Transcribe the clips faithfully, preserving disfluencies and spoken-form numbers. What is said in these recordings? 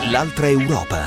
L'altra Europa.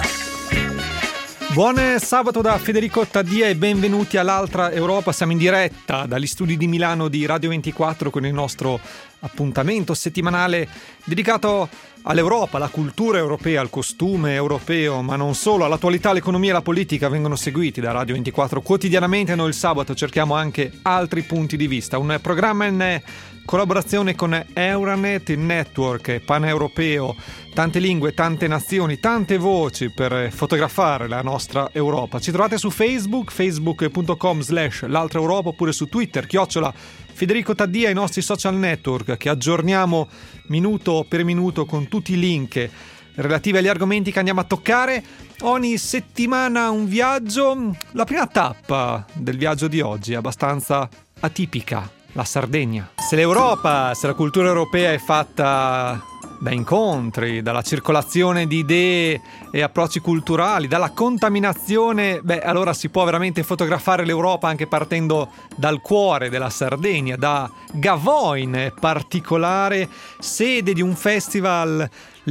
Buon sabato da Federico Taddia e benvenuti all'Altra Europa. Siamo in diretta dagli studi di Milano di Radio ventiquattro con il nostro appuntamento settimanale dedicato all'Europa, alla cultura europea, al costume europeo, ma non solo. All'attualità, l'economia e la politica vengono seguiti da Radio ventiquattro quotidianamente. Noi il sabato cerchiamo anche altri punti di vista. Un programma in collaborazione con Euranet, il network paneuropeo, tante lingue, tante nazioni, tante voci per fotografare la nostra Europa. Ci trovate su Facebook, facebook punto com slash l'altra Europa, oppure su Twitter, chiocciola Federico Taddia, i nostri social network che aggiorniamo minuto per minuto con tutti i link relativi agli argomenti che andiamo a toccare. Ogni settimana un viaggio. La prima tappa del viaggio di oggi è abbastanza atipica, la Sardegna. Se l'Europa, se la cultura europea è fatta da incontri, dalla circolazione di idee e approcci culturali, dalla contaminazione, beh, allora si può veramente fotografare l'Europa anche partendo dal cuore della Sardegna, da Gavoin, particolare sede di un festival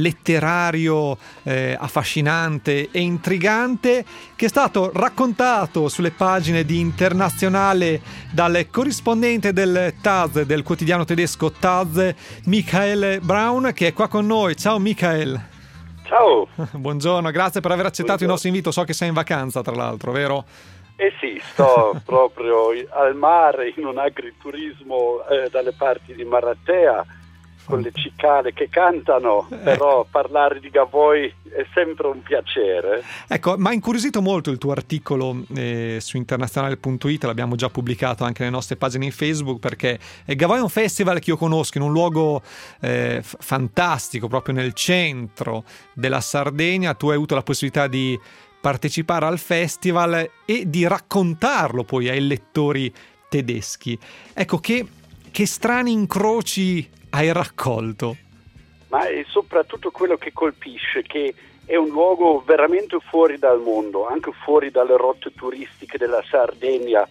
letterario eh, affascinante e intrigante che è stato raccontato sulle pagine di Internazionale dal corrispondente del T A S, del quotidiano tedesco T A S, Michael Braun, che è qua con noi. Ciao Michael. Ciao. Buongiorno, grazie per aver accettato Buongiorno. il nostro invito. So che sei in vacanza, tra l'altro, vero? Eh sì, sto proprio al mare in un agriturismo eh, dalle parti di Maratea, con le cicale che cantano, però parlare di Gavoi è sempre un piacere. Ecco, mi ha incuriosito molto il tuo articolo eh, su internazionale punto it, l'abbiamo già pubblicato anche nelle nostre pagine in Facebook, perché Gavoi è un festival che io conosco in un luogo eh, f- fantastico, proprio nel centro della Sardegna. Tu hai avuto la possibilità di partecipare al festival e di raccontarlo poi ai lettori tedeschi. Ecco, che, che strani incroci hai raccolto? Ma è soprattutto quello che colpisce, che è un luogo veramente fuori dal mondo, anche fuori dalle rotte turistiche della Sardegna.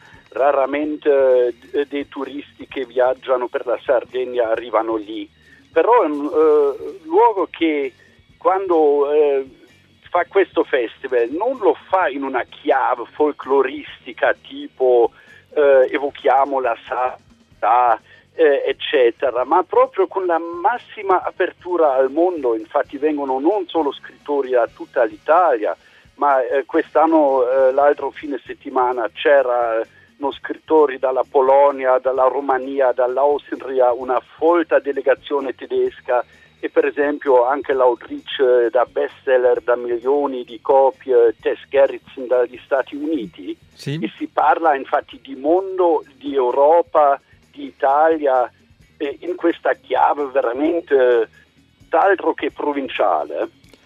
Raramente eh, dei turisti che viaggiano per la Sardegna arrivano lì, però è un eh, luogo che quando eh, fa questo festival non lo fa in una chiave folcloristica tipo eh, evochiamo la Sarda, Eh, eccetera, ma proprio con la massima apertura al mondo. Infatti vengono non solo scrittori da tutta l'Italia, ma eh, quest'anno, eh, l'altro fine settimana, c'erano scrittori dalla Polonia, dalla Romania, dall'Austria, una folta delegazione tedesca, e per esempio anche l'autrice da bestseller da milioni di copie, Tess Gerritsen, dagli Stati Uniti. Sì. E si parla infatti di mondo, di Europa, di Italia, eh, in questa chiave veramente d'altro che provinciale.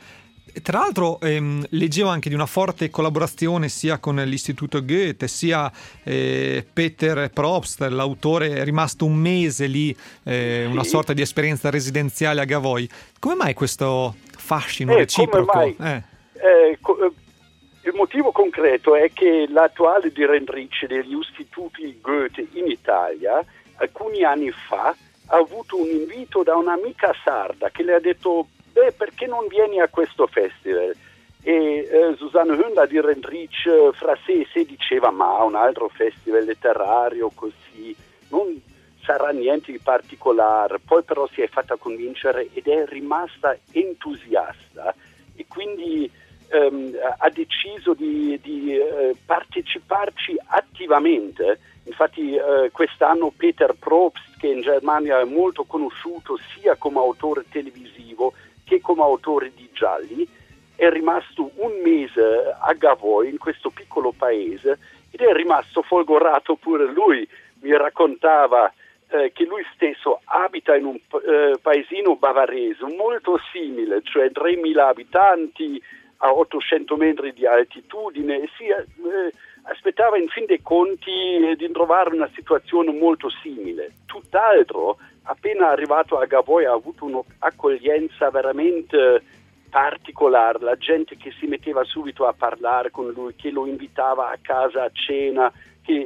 Tra l'altro ehm, leggevo anche di una forte collaborazione sia con l'Istituto Goethe sia eh, Peter Probst, l'autore, è rimasto un mese lì, eh, Sì. una sorta di esperienza residenziale a Gavoi. Come mai questo fascino Eh, reciproco? come mai? Eh. Eh, co- eh, il motivo concreto è che l'attuale direttrice degli istituti Goethe in Italia alcuni anni fa ha avuto un invito da un'amica sarda che le ha detto: beh, perché non vieni a questo festival? E eh, Susanne Höhn, la direttrice, fra sé e sé diceva: ma un altro festival letterario così non sarà niente di particolare. Poi però si è fatta convincere ed è rimasta entusiasta, e quindi ehm, ha deciso di, di eh, parteciparci attivamente. Infatti eh, quest'anno Peter Probst, che in Germania è molto conosciuto sia come autore televisivo che come autore di gialli, è rimasto un mese a Gavoi, in questo piccolo paese, ed è rimasto folgorato pure lui. Mi raccontava eh, che lui stesso abita in un eh, paesino bavarese molto simile, cioè tremila abitanti a ottocento metri di altitudine, e si eh, aspettava in fin dei conti eh, di trovare una situazione molto simile. Tutt'altro, appena arrivato a Gavoi ha avuto un'accoglienza veramente particolare, la gente che si metteva subito a parlare con lui, che lo invitava a casa a cena, che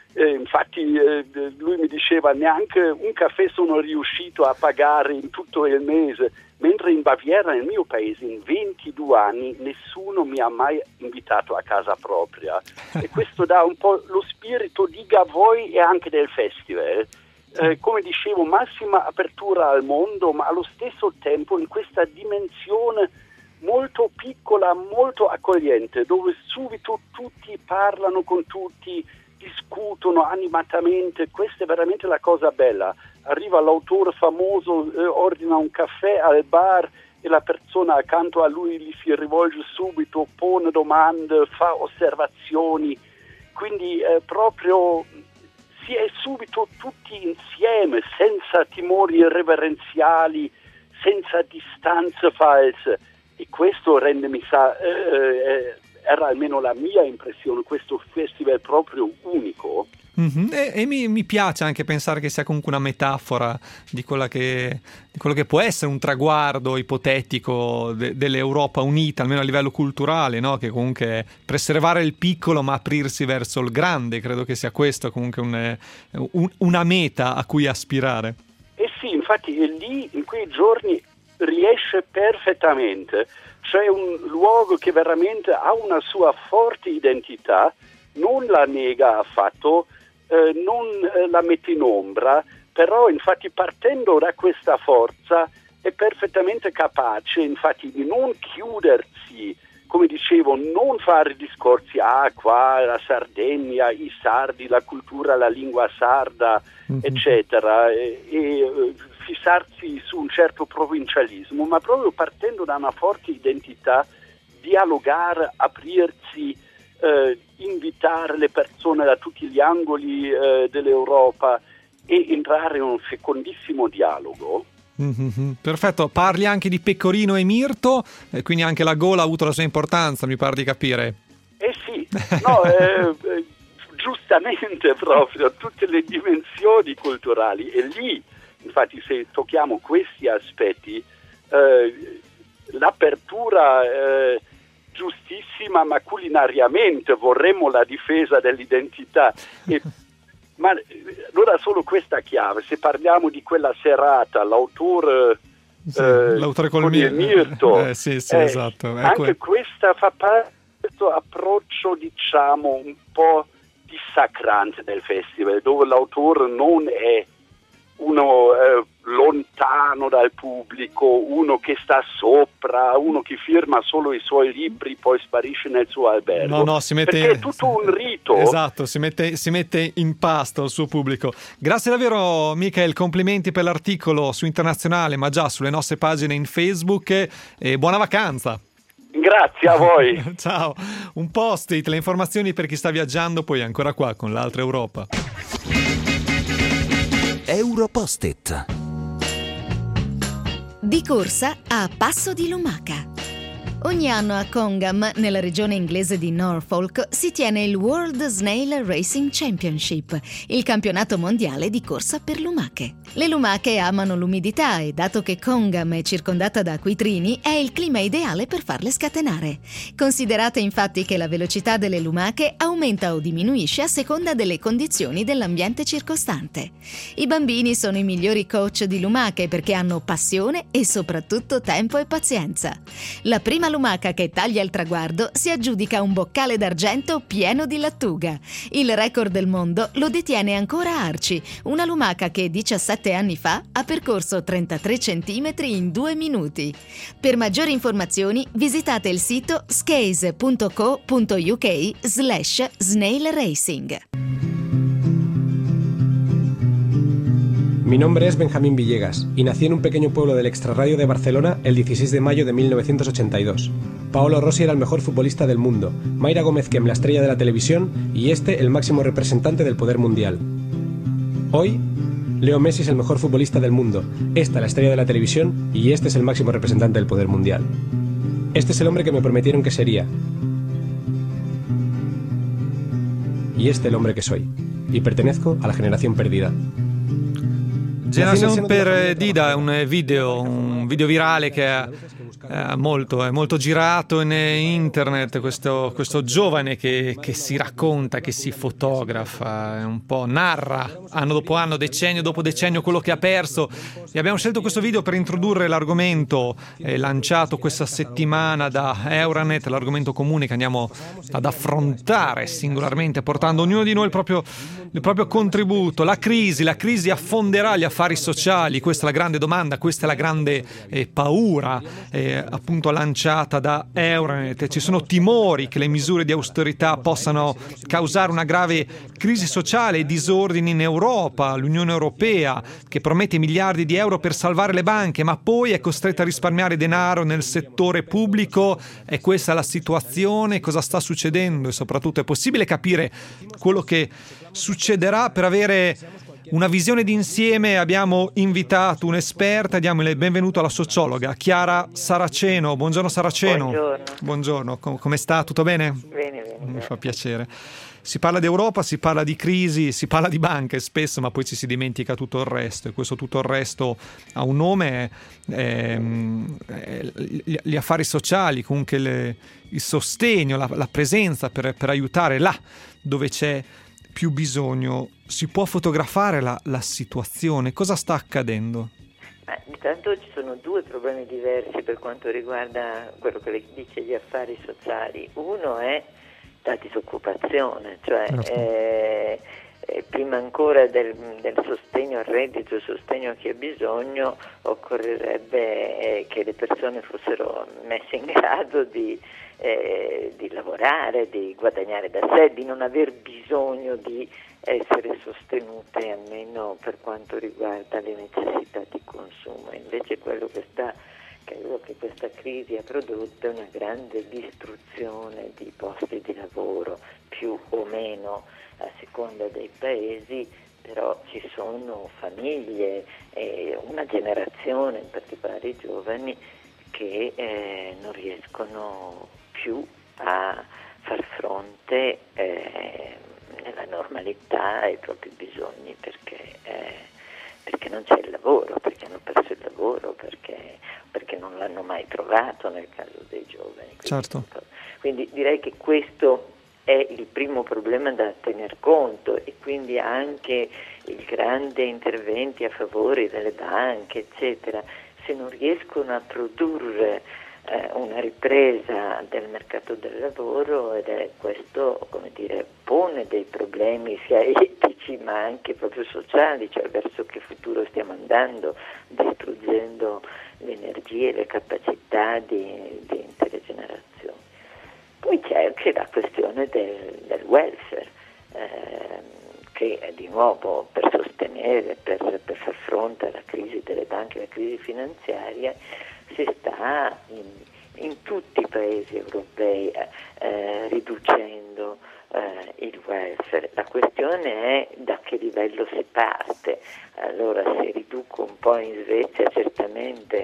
Eh, infatti eh, lui mi diceva neanche un caffè sono riuscito a pagare in tutto il mese, mentre in Baviera, nel mio paese, in ventidue anni nessuno mi ha mai invitato a casa propria. E questo dà un po' lo spirito di Gavoi e anche del festival. Eh, come dicevo, massima apertura al mondo, ma allo stesso tempo in questa dimensione molto piccola, molto accogliente, dove subito tutti parlano con tutti, discutono animatamente. Questa è veramente la cosa bella. Arriva l'autore famoso, eh, ordina un caffè al bar e la persona accanto a lui gli si rivolge subito, pone domande, fa osservazioni, quindi eh, proprio si è subito tutti insieme, senza timori irreverenziali, senza distanze false, e questo rende, mi sa, eh, eh, era almeno la mia impressione, questo festival proprio unico. Mm-hmm. E, e mi, mi piace anche pensare che sia comunque una metafora di quella che, di quello che può essere un traguardo ipotetico de, dell'Europa unita, almeno a livello culturale, no? Che comunque preservare il piccolo ma aprirsi verso il grande, credo che sia questo comunque un, un, una meta a cui aspirare. Eh sì, infatti è lì in quei giorni riesce perfettamente. C'è un luogo che veramente ha una sua forte identità, non la nega affatto, eh, non eh, la mette in ombra, però infatti partendo da questa forza è perfettamente capace infatti di non chiudersi, come dicevo, non fare discorsi, ah qua la Sardegna, i sardi, la cultura, la lingua sarda, mm-hmm. eccetera, e, e fissarsi su un certo provincialismo, ma proprio partendo da una forte identità, dialogare, aprirsi, eh, invitare le persone da tutti gli angoli eh, dell'Europa e entrare in un fecondissimo dialogo. Mm-hmm. Perfetto, parli anche di Pecorino e Mirto, e quindi anche la gola ha avuto la sua importanza, mi pare di capire. Eh sì, no, eh, eh, giustamente proprio, tutte le dimensioni culturali, e lì, infatti se tocchiamo questi aspetti, eh, l'apertura eh, giustissima, ma culinariamente vorremmo la difesa dell'identità. E, ma non ha solo questa chiave, se parliamo di quella serata, l'autore, sì, eh, l'autore col con il Mirto, eh, sì, sì, eh, esatto. anche questa fa parte di questo approccio, diciamo, un po' dissacrante del festival, dove l'autore non è uno eh, lontano dal pubblico, uno che sta sopra, uno che firma solo i suoi libri, poi sparisce nel suo albergo. No, no, si mette, perché è tutto un rito. Esatto, si mette, si mette in pasto il suo pubblico. Grazie davvero, Michael, complimenti per l'articolo su Internazionale, ma già sulle nostre pagine in Facebook, e buona vacanza. Grazie a voi. Ciao. Un post-it, le informazioni per chi sta viaggiando, poi ancora qua con l'altra Europa. Europost-it. Di corsa a Passo di Lumaca. Ogni anno a Congham, nella regione inglese di Norfolk, si tiene il World Snail Racing Championship, il campionato mondiale di corsa per lumache. Le lumache amano l'umidità e, dato che Congham è circondata da acquitrini, è il clima ideale per farle scatenare. Considerate infatti che la velocità delle lumache aumenta o diminuisce a seconda delle condizioni dell'ambiente circostante. I bambini sono i migliori coach di lumache perché hanno passione e soprattutto tempo e pazienza. La prima lumaca che taglia il traguardo si aggiudica un boccale d'argento pieno di lattuga. Il record del mondo lo detiene ancora Arci, una lumaca che diciassette anni fa ha percorso trentatré centimetri in due minuti. Per maggiori informazioni visitate il sito skaze punto co punto uk slash snail racing. Mi nombre es Benjamín Villegas y nací en un pequeño pueblo del extrarradio de Barcelona el dieciséis de mayo de mil novecientos ochenta y dos. Paolo Rossi era el mejor futbolista del mundo, Mayra Gómez Kem la estrella de la televisión y este el máximo representante del poder mundial. Hoy, Leo Messi es el mejor futbolista del mundo, esta la estrella de la televisión y este es el máximo representante del poder mundial. Este es el hombre que me prometieron que sería. Y este el hombre que soy. Y pertenezco a la generación perdida. Generación Perdida è un video, un video virale che è, è, molto, è molto girato in internet, questo, questo giovane che, che si racconta, che si fotografa, un po' narra anno dopo anno, decennio dopo decennio quello che ha perso, e abbiamo scelto questo video per introdurre l'argomento eh, lanciato questa settimana da Euranet, l'argomento comune che andiamo ad affrontare singolarmente, portando ognuno di noi il proprio, il proprio contributo. La crisi, la crisi affonderà gli affari sociali, questa è la grande domanda, questa è la grande eh, paura eh, appunto lanciata da Euranet. Ci sono timori che le misure di austerità possano causare una grave crisi sociale e disordini in Europa. L'Unione Europea che promette miliardi di euro per salvare le banche, ma poi è costretta a risparmiare denaro nel settore pubblico. È questa la situazione? Cosa sta succedendo? E soprattutto è possibile capire quello che succederà? Per avere una visione d'insieme abbiamo invitato un'esperta, diamo il benvenuto alla sociologa Chiara Saraceno. Buongiorno Saraceno. Buongiorno. Buongiorno, Com- come sta? Tutto bene? Bene, bene. Mi fa piacere. Si parla di Europa, si parla di crisi, si parla di banche spesso, ma poi ci si dimentica tutto il resto, e questo tutto il resto ha un nome, eh, eh, gli, gli affari sociali, comunque le, il sostegno, la, la presenza per, per aiutare là dove c'è più bisogno. Si può fotografare la, la situazione? Cosa sta accadendo? Eh, intanto ci sono due problemi diversi per quanto riguarda quello che lei dice gli affari sociali. Uno è la disoccupazione, cioè certo. eh, eh, prima ancora del, del sostegno al reddito, il sostegno a chi ha bisogno, occorrerebbe eh, che le persone fossero messe in grado di, eh, di lavorare, di guadagnare da sé, di non aver bisogno di essere sostenute almeno per quanto riguarda le necessità di consumo. Invece quello che sta Credo che questa crisi ha prodotto una grande distruzione di posti di lavoro, più o meno a seconda dei paesi, però ci sono famiglie e una generazione, in particolare i giovani, che eh, non riescono più a far fronte eh, nella normalità ai propri bisogni perché, eh, perché non c'è il lavoro, perché hanno perso il lavoro, perché perché non l'hanno mai trovato nel caso dei giovani. Quindi, certo. Quindi direi che questo è il primo problema da tener conto, e quindi anche i grandi interventi a favore delle banche, eccetera, se non riescono a produrre eh, una ripresa del mercato del lavoro, ed è questo, come dire, pone dei problemi sia etici ma anche proprio sociali, cioè verso che futuro stiamo andando, distruggendo le energie e le capacità di, di intere generazioni. Poi c'è anche la questione del, del welfare, eh, che di nuovo per sostenere, per, per far fronte alla crisi delle banche, alla crisi finanziaria, si sta in, in tutti i paesi europei eh, riducendo eh, il welfare. La questione è da che livello si parte. Allora, se riduco un po' in Svezia, certamente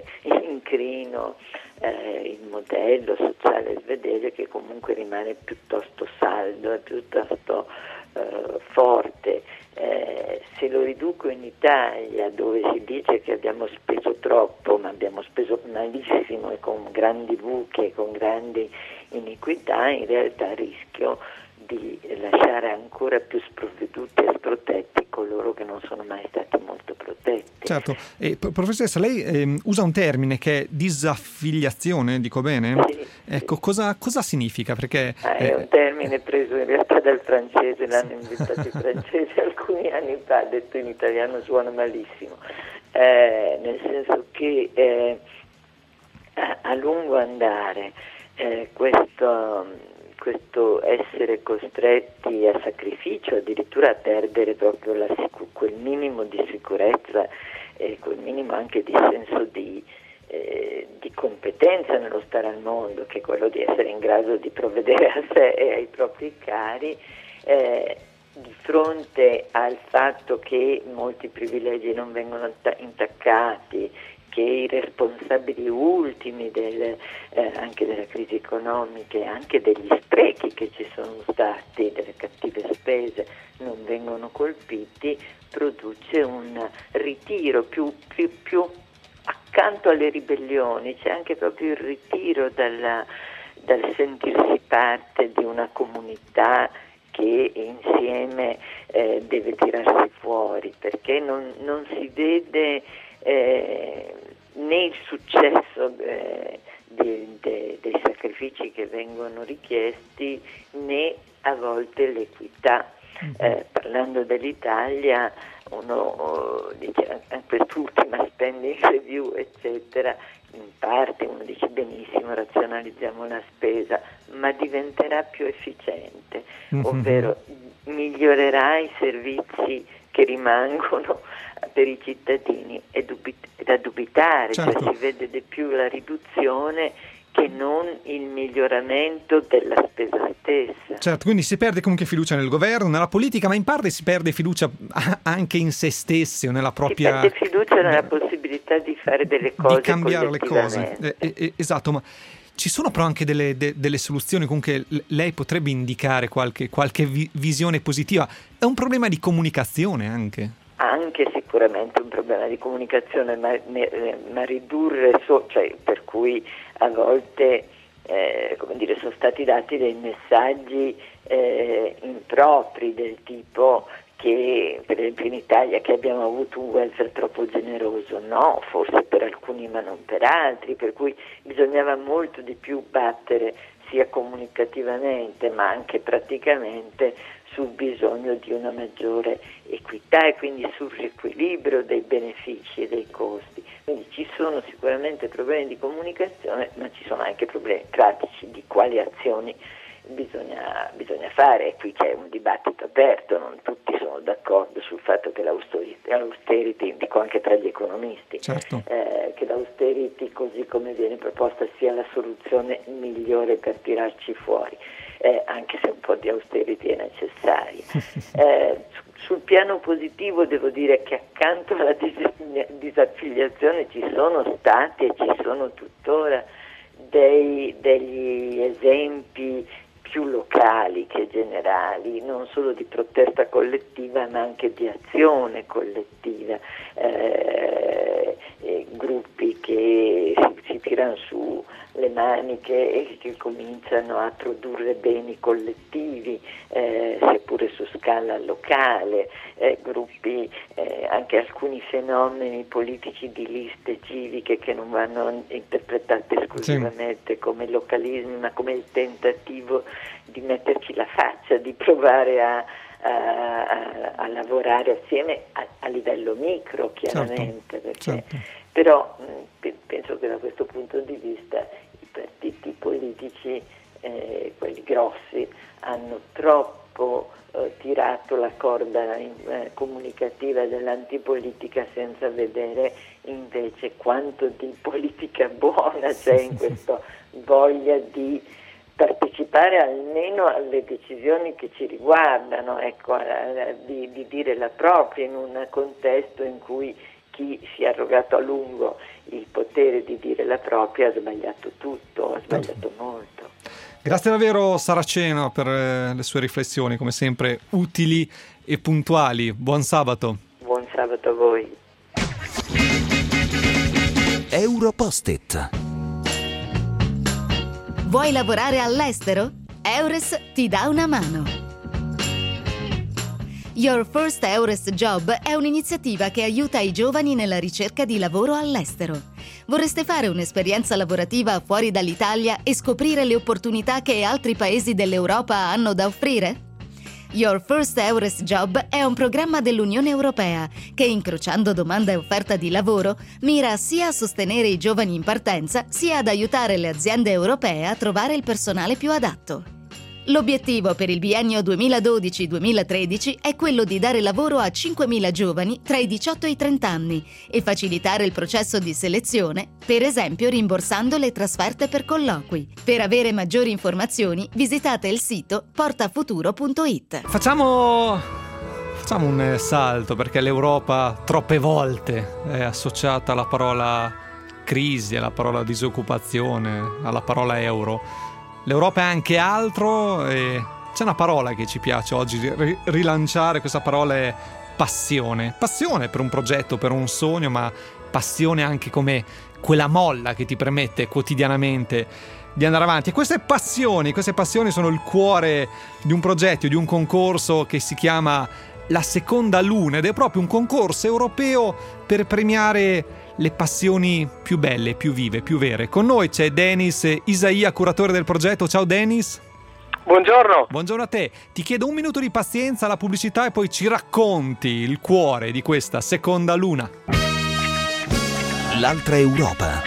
incrino eh, il modello sociale svedese, che comunque rimane piuttosto saldo e piuttosto eh, forte. Eh, se lo riduco in Italia, dove si dice che abbiamo speso troppo, ma abbiamo speso malissimo e con grandi buchi e con grandi iniquità, in realtà rischio di lasciare ancora più sprovveduti e sprotetti coloro che non sono mai stati molto protetti. Certo, e professoressa, lei eh, usa un termine che è disaffiliazione, dico bene? Sì, ecco, sì. Cosa, cosa significa? Perché ah, è un termine preso in realtà dal francese, l'hanno inventato i francesi alcuni anni fa, detto in italiano suona malissimo, eh, nel senso che eh, a, a lungo andare eh, questo... questo essere costretti a sacrificio, addirittura a perdere proprio la sicu- quel minimo di sicurezza e quel minimo anche di senso di, eh, di competenza nello stare al mondo, che è quello di essere in grado di provvedere a sé e ai propri cari, eh, di fronte al fatto che molti privilegi non vengono t- intaccati, che i responsabili ultimi del, eh, anche della crisi economica e anche degli sprechi che ci sono stati, delle cattive spese, non vengono colpiti, produce un ritiro più, più, più accanto alle ribellioni, c'è anche proprio il ritiro dalla, dal sentirsi parte di una comunità che insieme eh, deve tirarsi fuori, perché non, non si vede eh, né il successo eh, de, de, dei sacrifici che vengono richiesti, né a volte l'equità. Eh, parlando dell'Italia, uno dice, a quest'ultima spending review eccetera, in parte uno dice benissimo, razionalizziamo la spesa, ma diventerà più efficiente, mm-hmm. ovvero migliorerà i servizi che rimangono per i cittadini. È, dubit- è da dubitare, certo. Cioè si vede di più la riduzione che non il miglioramento della spesa stessa. Certo, quindi si perde comunque fiducia nel governo, nella politica, ma in parte si perde fiducia anche in se stessi o nella propria... Si perde fiducia nella possibilità di fare delle cose, di cambiare le cose. Eh, eh, esatto, ma ci sono però anche delle, de, delle soluzioni. Comunque lei potrebbe indicare qualche, qualche vi- visione positiva. È un problema di comunicazione anche. Anche sicuramente un problema di comunicazione, ma, ma ridurre, so, cioè, per cui a volte eh, come dire, sono stati dati dei messaggi eh, impropri, del tipo che per esempio in Italia che abbiamo avuto un welfare troppo generoso. No, forse per alcuni ma non per altri, per cui bisognava molto di più battere sia comunicativamente ma anche praticamente sul bisogno di una maggiore equità e quindi sul riequilibrio dei benefici e dei costi. Quindi ci sono sicuramente problemi di comunicazione, ma ci sono anche problemi pratici di quali azioni bisogna, bisogna fare. E qui c'è un dibattito aperto, non tutti sono d'accordo sul fatto che l'austerity, dico anche tra gli economisti, certo. eh, che l'austerity così come viene proposta sia la soluzione migliore per tirarci fuori. Eh, anche se un po' di austerity è necessaria. Eh, sul piano positivo devo dire che accanto alla dis- disaffiliazione ci sono stati e ci sono tuttora dei, degli esempi più locali che generali, non solo di protesta collettiva ma anche di azione collettiva, eh, eh, gruppi che si, si tirano su le maniche e che cominciano a produrre beni collettivi, eh, seppure su scala locale, eh, gruppi, eh, anche alcuni fenomeni politici di liste civiche che non vanno interpretate esclusivamente sì. come localismi, ma come il tentativo di metterci la faccia, di provare a, a, a, a lavorare assieme a, a livello micro, chiaramente, certo. Perché, certo. Però mh, penso che da questo punto di vista i partiti politici, eh, quelli grossi, hanno troppo eh, tirato la corda in, eh, comunicativa dell'antipolitica senza vedere invece quanto di politica buona c'è in questa voglia di partecipare almeno alle decisioni che ci riguardano, ecco, di, di dire la propria in un contesto in cui chi si è arrogato a lungo il potere di dire la propria ha sbagliato tutto, ha sbagliato molto. Grazie davvero Saraceno per le sue riflessioni, come sempre utili e puntuali. Buon sabato. Buon sabato a voi. Europost-it. Vuoi lavorare all'estero? Eures ti dà una mano. Your First Eures Job è un'iniziativa che aiuta i giovani nella ricerca di lavoro all'estero. Vorreste fare un'esperienza lavorativa fuori dall'Italia e scoprire le opportunità che altri paesi dell'Europa hanno da offrire? Your First Eures Job è un programma dell'Unione Europea che, incrociando domanda e offerta di lavoro, mira sia a sostenere i giovani in partenza, sia ad aiutare le aziende europee a trovare il personale più adatto. L'obiettivo per il biennio duemiladodici duemilatredici è quello di dare lavoro a cinquemila giovani tra i diciotto e i trenta anni e facilitare il processo di selezione, per esempio rimborsando le trasferte per colloqui. Per avere maggiori informazioni visitate il sito portafuturo punto it. Facciamo, facciamo un salto, perché l'Europa troppe volte è associata alla parola crisi, alla parola disoccupazione, alla parola euro. L'Europa è anche altro e c'è una parola che ci piace oggi rilanciare, questa parola è passione. Passione per un progetto, per un sogno, ma passione anche come quella molla che ti permette quotidianamente di andare avanti. E queste passioni, queste passioni sono il cuore di un progetto, di un concorso che si chiama La Seconda Luna, ed è proprio un concorso europeo per premiare le passioni più belle, più vive, più vere. Con noi c'è Denis Isaia, curatore del progetto. Ciao Denis. Buongiorno. Buongiorno a te. Ti chiedo un minuto di pazienza alla pubblicità e poi ci racconti il cuore di questa Seconda Luna. L'altra Europa.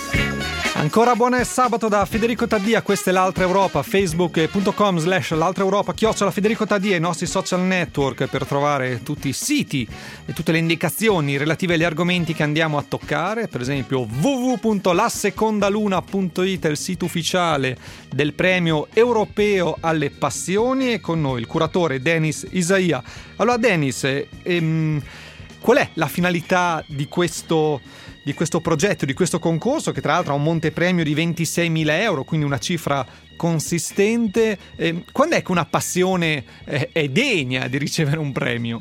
Ancora buon sabato da Federico Taddia, questa è l'Altra Europa, facebook.com slash l'Altra Europa, chiocciola Federico Taddia, i nostri social network per trovare tutti i siti e tutte le indicazioni relative agli argomenti che andiamo a toccare, per esempio w w w punto la seconda luna punto i t è il sito ufficiale del premio europeo alle passioni, e con noi il curatore Denis Isaia. Allora Denis, ehm, qual è la finalità di questo di questo progetto, di questo concorso, che tra l'altro ha un montepremio di ventiseimila euro, quindi una cifra consistente? Eh, quando è che una passione è, è degna di ricevere un premio?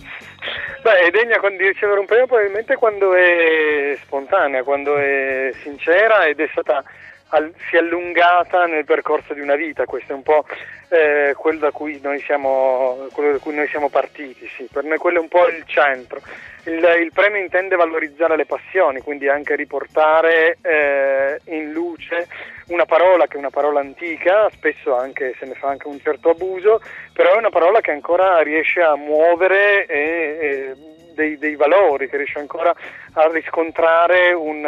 Beh, è degna di ricevere un premio probabilmente quando è spontanea, quando è sincera ed è stata al, si è allungata nel percorso di una vita. Questo è un po' eh, quello da cui noi siamo quello da cui noi siamo partiti, sì. Per noi quello è un po' il centro. Il, il premio intende valorizzare le passioni, quindi anche riportare eh, in luce una parola che è una parola antica, spesso anche se ne fa anche un certo abuso, però è una parola che ancora riesce a muovere e, e dei, dei valori, che riesce ancora a riscontrare un,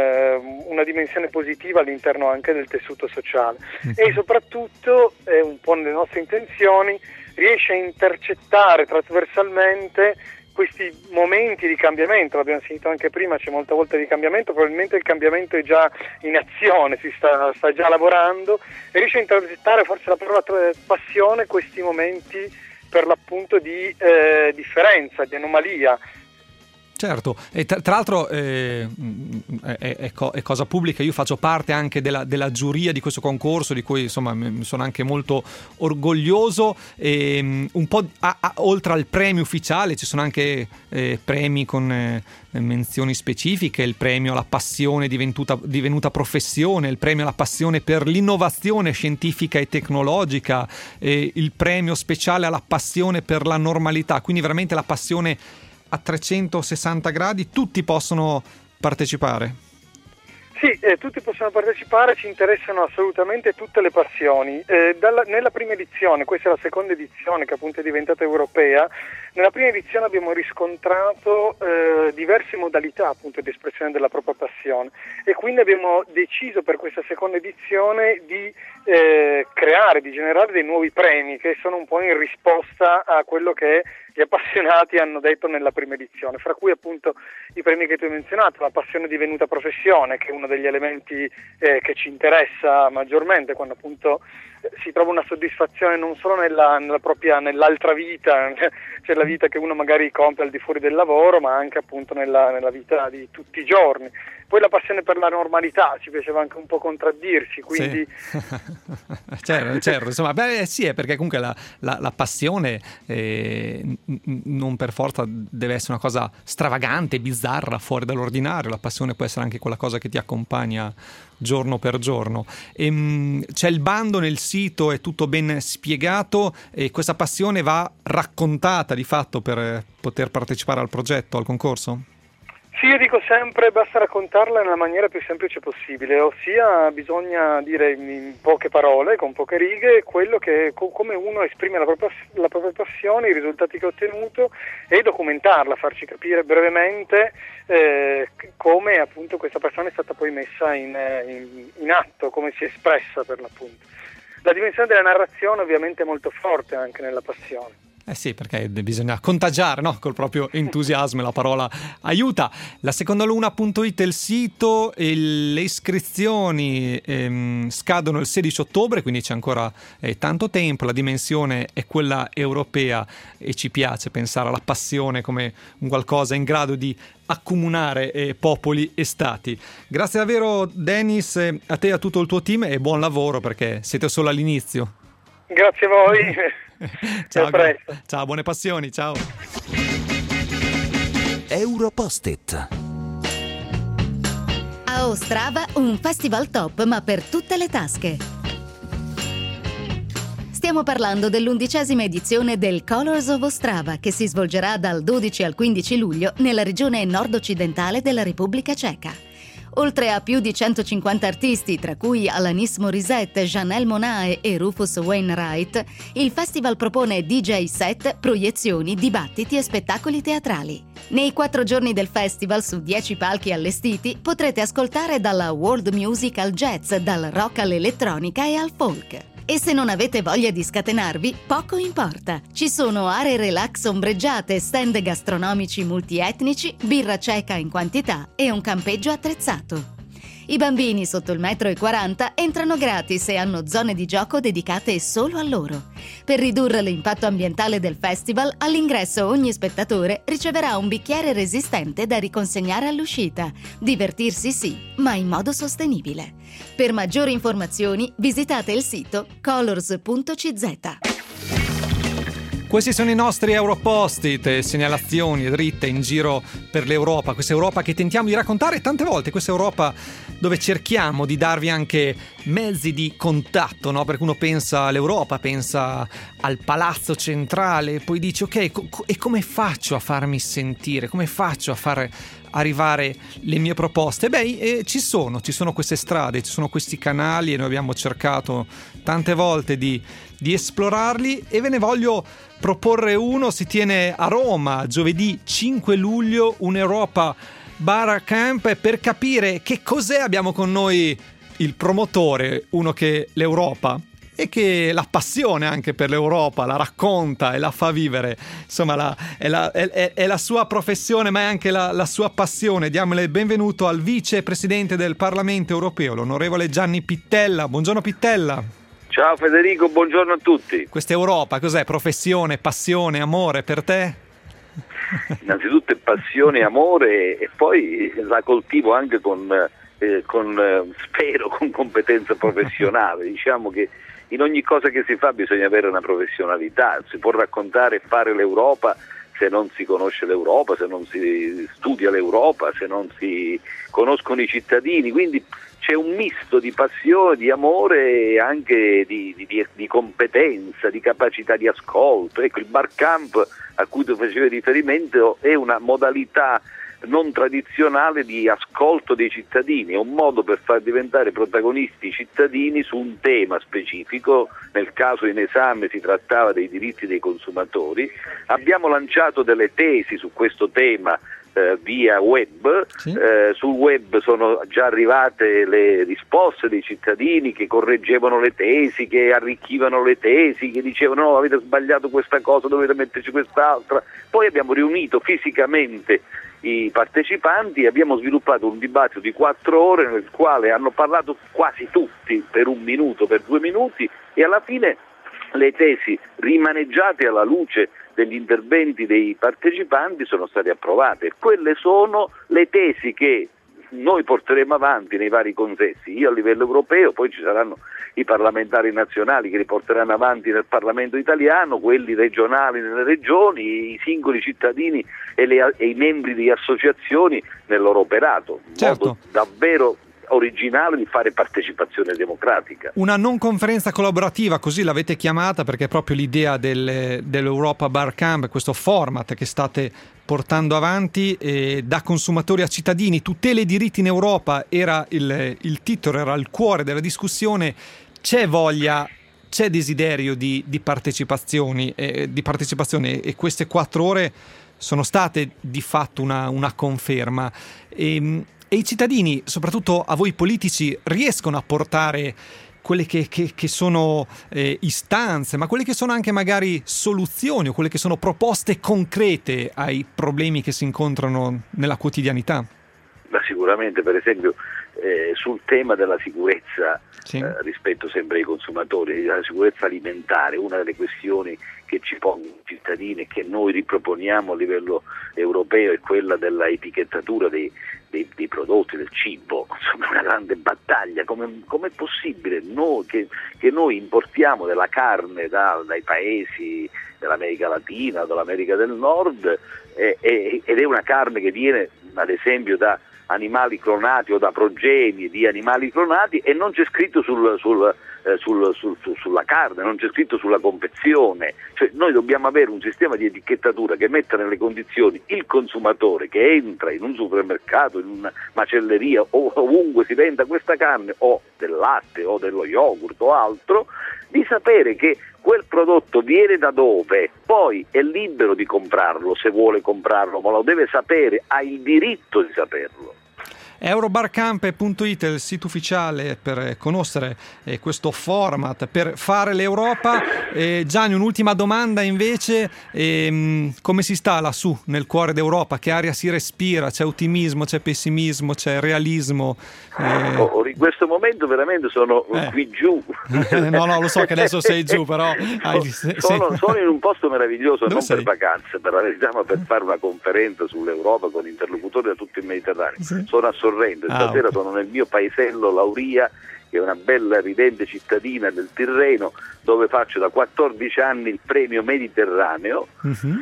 uh, una dimensione positiva all'interno anche del tessuto sociale. E soprattutto, è un po' nelle nostre intenzioni, riesce a intercettare trasversalmente questi momenti di cambiamento. L'abbiamo sentito anche prima, c'è molta volta di cambiamento, probabilmente il cambiamento è già in azione, si sta, sta già lavorando, e riesce a intercettare, forse la parola passione, questi momenti per l'appunto di eh, differenza, di anomalia. Certo, e tra, tra l'altro eh, è, è, co- è cosa pubblica, io faccio parte anche della, della giuria di questo concorso, di cui insomma sono anche molto orgoglioso, e um, un po' a, a, oltre al premio ufficiale ci sono anche eh, premi con eh, menzioni specifiche, il premio alla passione divenuta, divenuta professione, il premio alla passione per l'innovazione scientifica e tecnologica, eh, il premio speciale alla passione per la normalità, quindi veramente la passione a trecentosessanta gradi. Tutti possono partecipare? Sì, eh, tutti possono partecipare, ci interessano assolutamente tutte le passioni. Eh, dalla, nella prima edizione, questa è la seconda edizione che appunto è diventata europea, nella prima edizione abbiamo riscontrato eh, diverse modalità appunto di espressione della propria passione, e quindi abbiamo deciso per questa seconda edizione di eh, creare, di generare dei nuovi premi che sono un po' in risposta a quello che gli appassionati hanno detto nella prima edizione, fra cui appunto i premi che tu hai menzionato, la passione divenuta professione, che è uno degli elementi eh, che ci interessa maggiormente, quando appunto si trova una soddisfazione non solo nella, nella propria nell'altra vita, cioè la vita che uno magari compie al di fuori del lavoro, ma anche appunto nella, nella vita di tutti i giorni. Poi la passione per la normalità, ci piaceva anche un po' contraddirsi, quindi sì. certo, certo, insomma, beh, sì, è perché comunque la, la, la passione eh, non per forza deve essere una cosa stravagante, bizzarra, fuori dall'ordinario. La passione può essere anche quella cosa che ti accompagna giorno per giorno. E, mh, c'è il bando nel sito, è tutto ben spiegato, e questa passione va raccontata di fatto per poter partecipare al progetto, al concorso? Sì, io dico sempre basta raccontarla nella maniera più semplice possibile, ossia bisogna dire in poche parole, con poche righe, quello che come uno esprime la propria, la propria passione, i risultati che ha ottenuto, e documentarla, farci capire brevemente eh, come appunto questa passione è stata poi messa in, in, in atto, come si è espressa per l'appunto. La dimensione della narrazione ovviamente è molto forte anche nella passione. Eh sì, perché bisogna contagiare, no? Col proprio entusiasmo, la parola aiuta. La seconda luna punto it è il sito, e le iscrizioni ehm, scadono il sedici ottobre, quindi c'è ancora eh, tanto tempo. La dimensione è quella europea e ci piace pensare alla passione come un qualcosa in grado di accomunare eh, popoli e stati. Grazie davvero Denis, a te e a tutto il tuo team, e buon lavoro, perché siete solo all'inizio. Grazie a voi. Ciao, a presto. Ciao, buone passioni, ciao. Europost-it. A Ostrava un festival top, ma per tutte le tasche. Stiamo parlando dell'undicesima edizione del Colors of Ostrava, che si svolgerà dal dodici al quindici luglio nella regione nord-occidentale della Repubblica Ceca. Oltre a più di centocinquanta artisti, tra cui Alanis Morissette, Janelle Monáe e Rufus Wainwright, il festival propone D J set, proiezioni, dibattiti e spettacoli teatrali. Nei quattro giorni del festival, su dieci palchi allestiti, potrete ascoltare dalla world music al jazz, dal rock all'elettronica e al folk. E se non avete voglia di scatenarvi, poco importa. Ci sono aree relax ombreggiate, stand gastronomici multietnici, birra ceca in quantità e un campeggio attrezzato. I bambini sotto il metro e quaranta entrano gratis e hanno zone di gioco dedicate solo a loro. Per ridurre l'impatto ambientale del festival, all'ingresso ogni spettatore riceverà un bicchiere resistente da riconsegnare all'uscita. Divertirsi sì, ma in modo sostenibile. Per maggiori informazioni visitate il sito colors punto c z. Questi sono i nostri Europost-it, segnalazioni dritte in giro per l'Europa, questa Europa che tentiamo di raccontare tante volte, questa Europa dove cerchiamo di darvi anche mezzi di contatto, no? Perché uno pensa all'Europa, pensa al palazzo centrale, poi dice ok, co- e come faccio a farmi sentire, come faccio a far arrivare le mie proposte? Beh, eh, ci sono, ci sono queste strade, ci sono questi canali e noi abbiamo cercato tante volte di, di esplorarli e ve ne voglio proporre uno. Si tiene a Roma giovedì cinque luglio un Europa Bar Camp. Per capire che cos'è abbiamo con noi il promotore, uno che l'Europa e che la passione anche per l'Europa la racconta e la fa vivere, insomma la, è, la, è, è la sua professione ma è anche la, la sua passione. Diamole il benvenuto al vicepresidente del Parlamento europeo, l'onorevole Gianni Pittella. Buongiorno Pittella. Ciao Federico, buongiorno a tutti. Questa Europa cos'è? Professione, passione, amore per te? Innanzitutto è passione, amore e poi la coltivo anche con, eh, con eh, spero con competenza professionale. Diciamo che in ogni cosa che si fa bisogna avere una professionalità, si può raccontare e fare l'Europa se non si conosce l'Europa, se non si studia l'Europa, se non si conoscono i cittadini, quindi c'è un misto di passione, di amore e anche di, di, di competenza, di capacità di ascolto. Ecco, il Bar Camp a cui tu facevi riferimento è una modalità non tradizionale di ascolto dei cittadini, è un modo per far diventare protagonisti i cittadini su un tema specifico. Nel caso in esame si trattava dei diritti dei consumatori. Abbiamo lanciato delle tesi su questo tema eh, via web, sì. eh, sul web sono già arrivate le risposte dei cittadini che correggevano le tesi, che arricchivano le tesi, che dicevano no, avete sbagliato questa cosa, dovete metterci quest'altra. Poi abbiamo riunito fisicamente i partecipanti e abbiamo sviluppato un dibattito di quattro ore nel quale hanno parlato quasi tutti per un minuto, per due minuti e alla fine le tesi rimaneggiate alla luce degli interventi dei partecipanti sono state approvate. Quelle sono le tesi che noi porteremo avanti nei vari consessi, io a livello europeo, poi ci saranno i parlamentari nazionali che li porteranno avanti nel Parlamento italiano, quelli regionali nelle regioni, i singoli cittadini e, le, e i membri di associazioni nel loro operato, in certo. modo davvero originale di fare partecipazione democratica. Una non conferenza collaborativa, così l'avete chiamata, perché è proprio l'idea del, dell'Europa Bar Camp, questo format che state portando avanti eh, da consumatori a cittadini. Tutele e diritti in Europa era il, il titolo, era il cuore della discussione. C'è voglia, c'è desiderio di, di, partecipazioni, eh, di partecipazione e queste quattro ore sono state di fatto una, una conferma. E, E i cittadini, soprattutto a voi politici, riescono a portare quelle che, che, che sono eh, istanze, ma quelle che sono anche magari soluzioni o quelle che sono proposte concrete ai problemi che si incontrano nella quotidianità? ma sicuramente per esempio eh, sul tema della sicurezza sì. eh, rispetto sempre ai consumatori, la sicurezza alimentare, una delle questioni che ci pongono i cittadini e che noi riproponiamo a livello europeo è quella della etichettatura dei, dei, dei prodotti, del cibo, insomma una grande battaglia. Come è possibile noi, che, che noi importiamo della carne da, dai paesi dell'America Latina, dall'America del Nord, eh, eh, ed è una carne che viene ad esempio da animali clonati o da progenie di animali clonati e non c'è scritto sul, sul, eh, sul, sul, sul, sulla carne, non c'è scritto sulla confezione. Cioè, noi dobbiamo avere un sistema di etichettatura che metta nelle condizioni il consumatore che entra in un supermercato, in una macelleria o ovunque si venda questa carne o del latte o dello yogurt o altro, di sapere che quel prodotto viene da dove, poi è libero di comprarlo se vuole comprarlo, ma lo deve sapere, ha il diritto di saperlo. Eurobarcamp punto it è il sito ufficiale per conoscere eh, questo format, per fare l'Europa. Eh, Gianni, un'ultima domanda invece, ehm, come si sta lassù nel cuore d'Europa? Che aria si respira? C'è ottimismo, c'è pessimismo, c'è realismo? Eh... Oh, in questo momento veramente sono eh. qui giù. no, no, lo so che adesso sei giù, però... Hai... Sono, sono, sono in un posto meraviglioso, Dove non sei? per vacanze, per la verità, ma per fare una conferenza sull'Europa con interlocutori da tutto il Mediterraneo. Sì. Sono a Sorrento, ah, stasera okay. sono nel mio paesello Lauria, che è una bella ridente cittadina del Tirreno, dove faccio da quattordici anni il premio Mediterraneo. Uh-huh.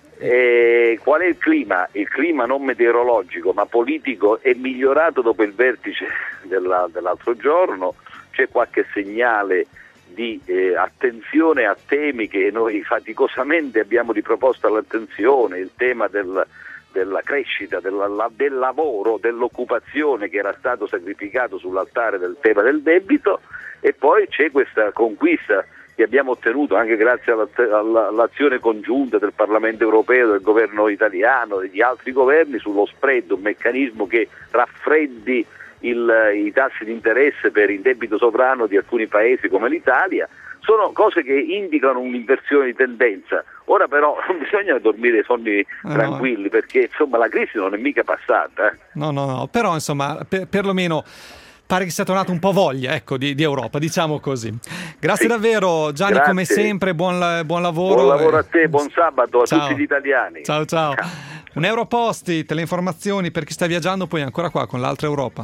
E qual è il clima? Il clima non meteorologico ma politico è migliorato dopo il vertice della, dell'altro giorno. C'è qualche segnale di eh, attenzione a temi che noi faticosamente abbiamo riproposto all'attenzione, il tema del, della crescita, del, la, del lavoro, dell'occupazione che era stato sacrificato sull'altare del tema del debito, e poi c'è questa conquista che abbiamo ottenuto anche grazie alla, alla, all'azione congiunta del Parlamento europeo, del governo italiano e di altri governi sullo spread, un meccanismo che raffreddi il, i tassi di interesse per il debito sovrano di alcuni paesi come l'Italia. Sono cose che indicano un'inversione di tendenza. Ora però non bisogna dormire sonni eh tranquilli no. perché insomma la crisi non è mica passata. Eh. No, no, no, però insomma per, perlomeno pare che sia tornato un po' voglia, ecco, di, di Europa, diciamo così. Grazie sì. davvero Gianni, Grazie. come sempre, buon, buon lavoro. Buon lavoro a te, buon sabato a ciao. tutti gli italiani. Ciao ciao. ciao. Un Europost-it, le informazioni per chi sta viaggiando poi ancora qua con l'altra Europa.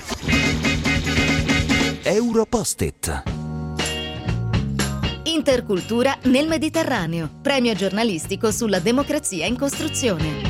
Europost-it. Intercultura nel Mediterraneo, premio giornalistico sulla democrazia in costruzione.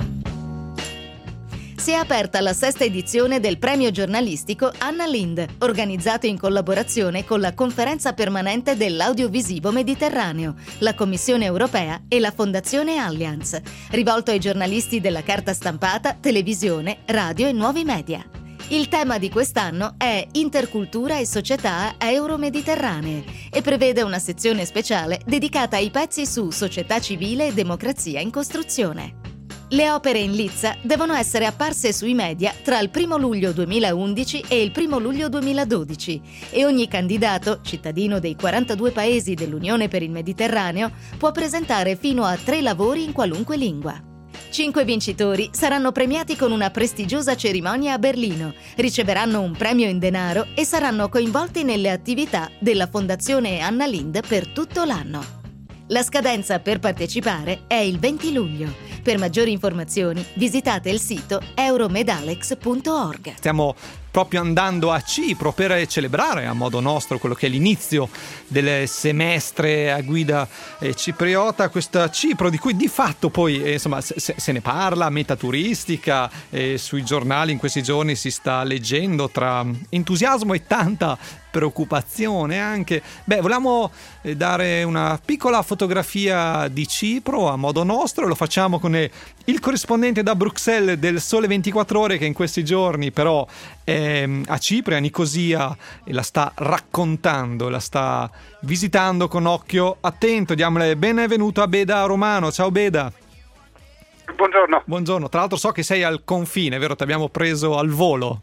Si è aperta la sesta edizione del premio giornalistico Anna Lindh, organizzato in collaborazione con la Conferenza Permanente dell'Audiovisivo Mediterraneo, la Commissione Europea e la Fondazione Allianz, rivolto ai giornalisti della carta stampata, televisione, radio e nuovi media. Il tema di quest'anno è Intercultura e società euro-mediterranee e prevede una sezione speciale dedicata ai pezzi su società civile e democrazia in costruzione. Le opere in lizza devono essere apparse sui media tra il primo luglio duemilaundici e il primo luglio duemiladodici e ogni candidato, cittadino dei quarantadue paesi dell'Unione per il Mediterraneo, può presentare fino a tre lavori in qualunque lingua. Cinque vincitori saranno premiati con una prestigiosa cerimonia a Berlino, riceveranno un premio in denaro e saranno coinvolti nelle attività della Fondazione Anna Lindh per tutto l'anno. La scadenza per partecipare è il venti luglio. Per maggiori informazioni visitate il sito euromedalex punto org. Stiamo proprio andando a Cipro per celebrare a modo nostro quello che è l'inizio del semestre a guida eh, cipriota, questa Cipro di cui di fatto poi eh, insomma se, se ne parla, meta turistica, eh, sui giornali in questi giorni si sta leggendo tra entusiasmo e tanta preoccupazione anche. Beh, volevamo eh, dare una piccola fotografia di Cipro a modo nostro, lo facciamo con eh, il corrispondente da Bruxelles del Sole ventiquattro Ore che in questi giorni però è a Cipro, a Nicosia, e la sta raccontando, la sta visitando con occhio attento. Diamole benvenuto a Beda Romano. Ciao Beda. Buongiorno. Buongiorno, tra l'altro so che sei al confine, vero? Ti abbiamo preso al volo.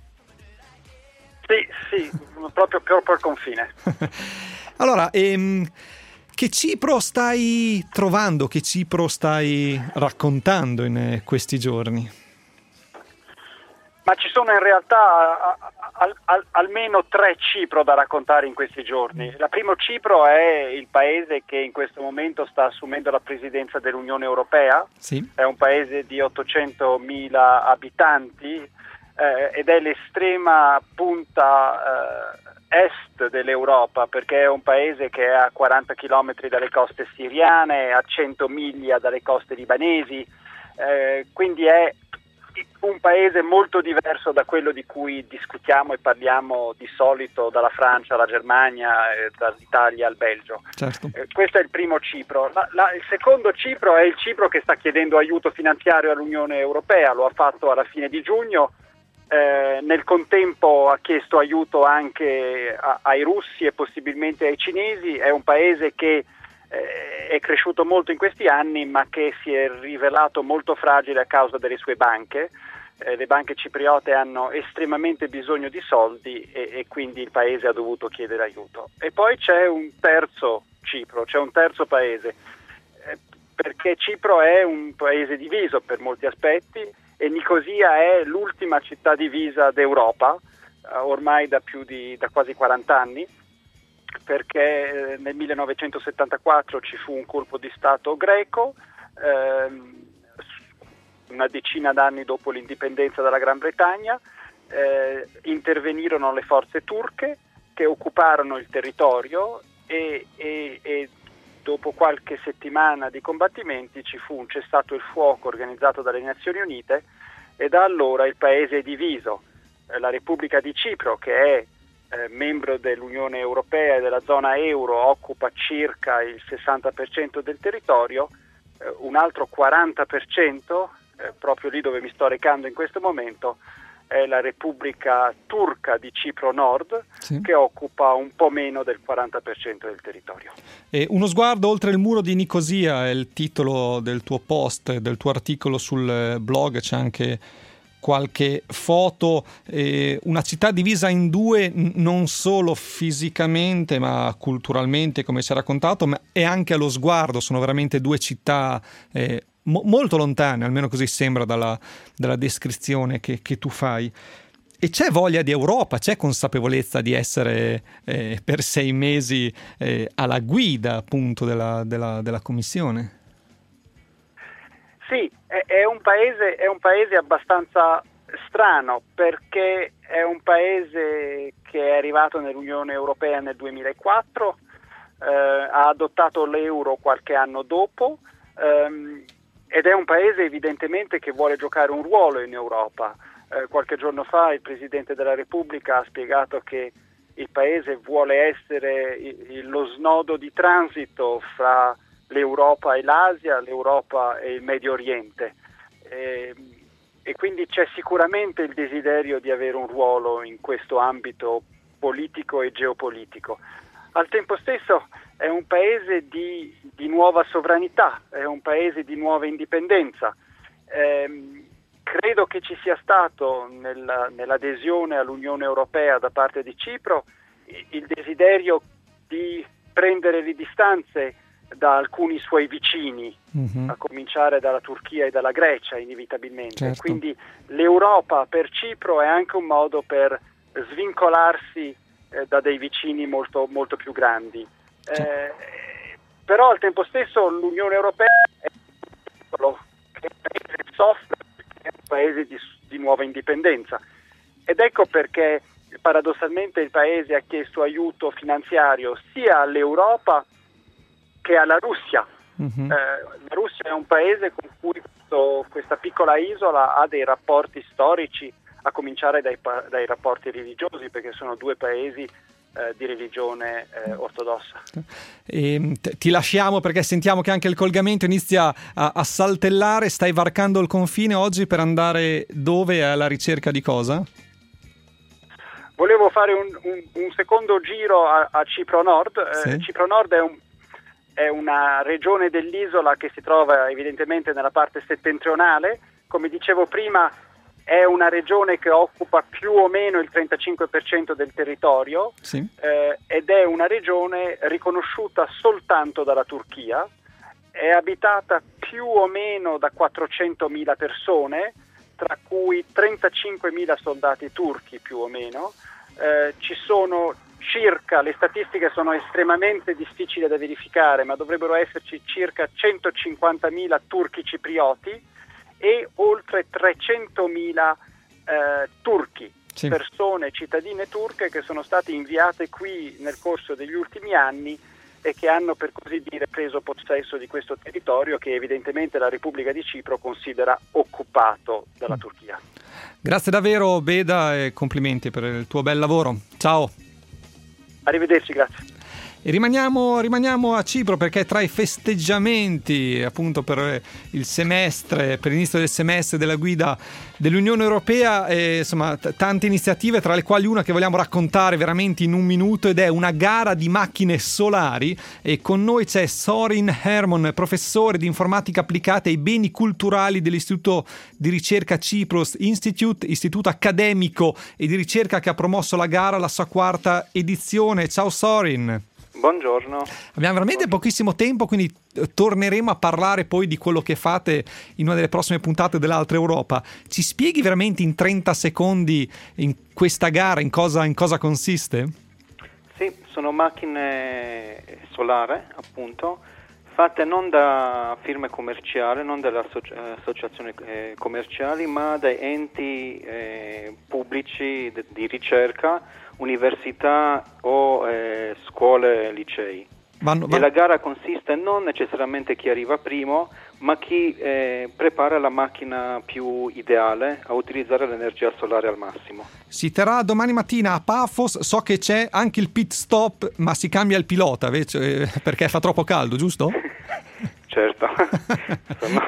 Sì, sì, proprio, proprio al confine. Allora, ehm, che Cipro stai trovando, che Cipro stai raccontando in questi giorni? Ma ci sono in realtà a, a, a, almeno tre Cipro da raccontare in questi giorni. La primo Cipro è il paese che in questo momento sta assumendo la presidenza dell'Unione Europea, sì. È un paese di ottocentomila abitanti eh, ed è l'estrema punta eh, est dell'Europa, perché è un paese che è a quaranta chilometri dalle coste siriane, a cento miglia dalle coste libanesi, eh, quindi è un paese molto diverso da quello di cui discutiamo e parliamo di solito dalla Francia alla Germania, eh, dall'Italia al Belgio. Certo. Eh, questo è il primo Cipro. La, la, il secondo Cipro è il Cipro che sta chiedendo aiuto finanziario all'Unione Europea, lo ha fatto alla fine di giugno, eh, nel contempo ha chiesto aiuto anche a, ai russi e possibilmente ai cinesi. È un paese che è cresciuto molto in questi anni, ma che si è rivelato molto fragile a causa delle sue banche. Eh, le banche cipriote hanno estremamente bisogno di soldi e, e quindi il paese ha dovuto chiedere aiuto. E poi c'è un terzo Cipro, c'è un terzo paese, eh, perché Cipro è un paese diviso per molti aspetti e Nicosia è l'ultima città divisa d'Europa, eh, ormai da più di da quasi quaranta anni. Perché nel millenovecentosettantaquattro ci fu un colpo di Stato greco, ehm, una decina d'anni dopo l'indipendenza dalla Gran Bretagna, eh, intervenirono le forze turche che occuparono il territorio e, e, e dopo qualche settimana di combattimenti ci fu un cessato il fuoco organizzato dalle Nazioni Unite e da allora il paese è diviso. Eh, la Repubblica di Cipro, che è Eh, membro dell'Unione Europea e della zona euro, occupa circa il sessanta per cento del territorio, eh, un altro quaranta per cento, eh, proprio lì dove mi sto recando in questo momento, è la Repubblica Turca di Cipro Nord, sì. Che occupa un po' meno del quaranta per cento del territorio. E uno sguardo oltre il muro di Nicosia è il titolo del tuo post, del tuo articolo sul blog, c'è anche qualche foto, eh, una città divisa in due n- non solo fisicamente ma culturalmente, come ci ha raccontato, ma e anche allo sguardo. Sono veramente due città eh, mo- molto lontane, almeno così sembra dalla, dalla descrizione che, che tu fai. E c'è voglia di Europa, c'è consapevolezza di essere eh, per sei mesi eh, alla guida appunto della, della, della Commissione? Sì, è, è un paese, è un paese abbastanza strano, perché è un paese che è arrivato nell'Unione Europea nel duemilaquattro, eh, ha adottato l'euro qualche anno dopo, ehm, ed è un paese evidentemente che vuole giocare un ruolo in Europa. Eh, qualche giorno fa il Presidente della Repubblica ha spiegato che il paese vuole essere il, il, lo snodo di transito fra l'Europa e l'Asia, l'Europa e il Medio Oriente, e, e quindi c'è sicuramente il desiderio di avere un ruolo in questo ambito politico e geopolitico. Al tempo stesso è un paese di, di nuova sovranità, è un paese di nuova indipendenza. Eh, credo che ci sia stato nella, nell'adesione all'Unione Europea da parte di Cipro il desiderio di prendere le distanze da alcuni suoi vicini, mm-hmm. a cominciare dalla Turchia e dalla Grecia inevitabilmente. Certo. Quindi l'Europa per Cipro è anche un modo per svincolarsi eh, da dei vicini molto, molto più grandi. Certo. Eh, però al tempo stesso l'Unione Europea è un paese soft, è un paese di, di nuova indipendenza, ed ecco perché paradossalmente il paese ha chiesto aiuto finanziario sia all'Europa che alla Russia. Mm-hmm. Eh, la Russia è un paese con cui questo, questa piccola isola ha dei rapporti storici, a cominciare dai, dai rapporti religiosi, perché sono due paesi eh, di religione eh, ortodossa. E, t- ti lasciamo perché sentiamo che anche il collegamento inizia a, a saltellare. Stai varcando il confine oggi per andare dove? Alla ricerca di cosa? Volevo fare un, un, un secondo giro a, a Cipro Nord. Sì. Eh, Cipro Nord è un È una regione dell'isola che si trova evidentemente nella parte settentrionale. Come dicevo prima, è una regione che occupa più o meno il trentacinque per cento del territorio, sì. eh, ed è una regione riconosciuta soltanto dalla Turchia. È abitata più o meno da quattrocentomila persone, tra cui trentacinquemila soldati turchi più o meno. Eh, ci sono circa, le statistiche sono estremamente difficili da verificare, ma dovrebbero esserci circa centocinquantamila turchi ciprioti e oltre trecentomila eh, turchi, sì. persone, cittadine turche che sono state inviate qui nel corso degli ultimi anni e che hanno, per così dire, preso possesso di questo territorio che evidentemente la Repubblica di Cipro considera occupato dalla Turchia. Grazie davvero Beda e complimenti per il tuo bel lavoro. Ciao. Arrivederci, grazie. E rimaniamo, rimaniamo a Cipro, perché tra i festeggiamenti appunto per il semestre, per l'inizio del semestre della guida dell'Unione Europea, eh, insomma t- tante iniziative, tra le quali una che vogliamo raccontare veramente in un minuto, ed è una gara di macchine solari. E con noi c'è Sorin Hermon, professore di informatica applicata ai beni culturali dell'Istituto di ricerca Cyprus Institute, istituto accademico e di ricerca che ha promosso la gara, la sua quarta edizione. Ciao Sorin. Buongiorno. Abbiamo veramente pochissimo tempo, quindi torneremo a parlare poi di quello che fate in una delle prossime puntate dell'Altra Europa. Ci spieghi veramente in trenta secondi in questa gara in cosa, in cosa consiste? Sì, sono macchine solari, appunto, fatte non da firme commerciali, non dalle associ- associazioni eh, commerciali, ma da enti eh, pubblici de- di ricerca, università o eh, scuole, licei. Vanno, van... E la gara consiste non necessariamente chi arriva primo, ma chi eh, prepara la macchina più ideale a utilizzare l'energia solare al massimo. Si terrà domani mattina a Paphos. So che c'è anche il pit stop, ma si cambia il pilota invece, perché fa troppo caldo, giusto? Certo. Sono...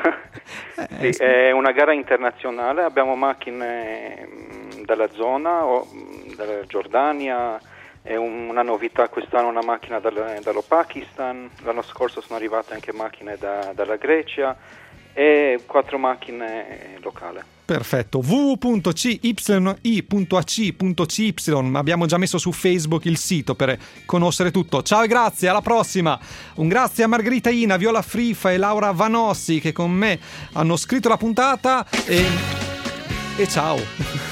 sì, è una gara internazionale, abbiamo macchine mh, dalla zona o mh, dalla Giordania. È un, una novità quest'anno, una macchina dal, dallo Pakistan. L'anno scorso sono arrivate anche macchine da, dalla Grecia e quattro macchine locali. Perfetto. w w w punto c y i punto a c punto c y. Abbiamo già messo su Facebook il sito per conoscere tutto. Ciao e grazie, alla prossima. Un grazie a Margherita Ina, Viola Frifa e Laura Vanossi che con me hanno scritto la puntata e, e ciao.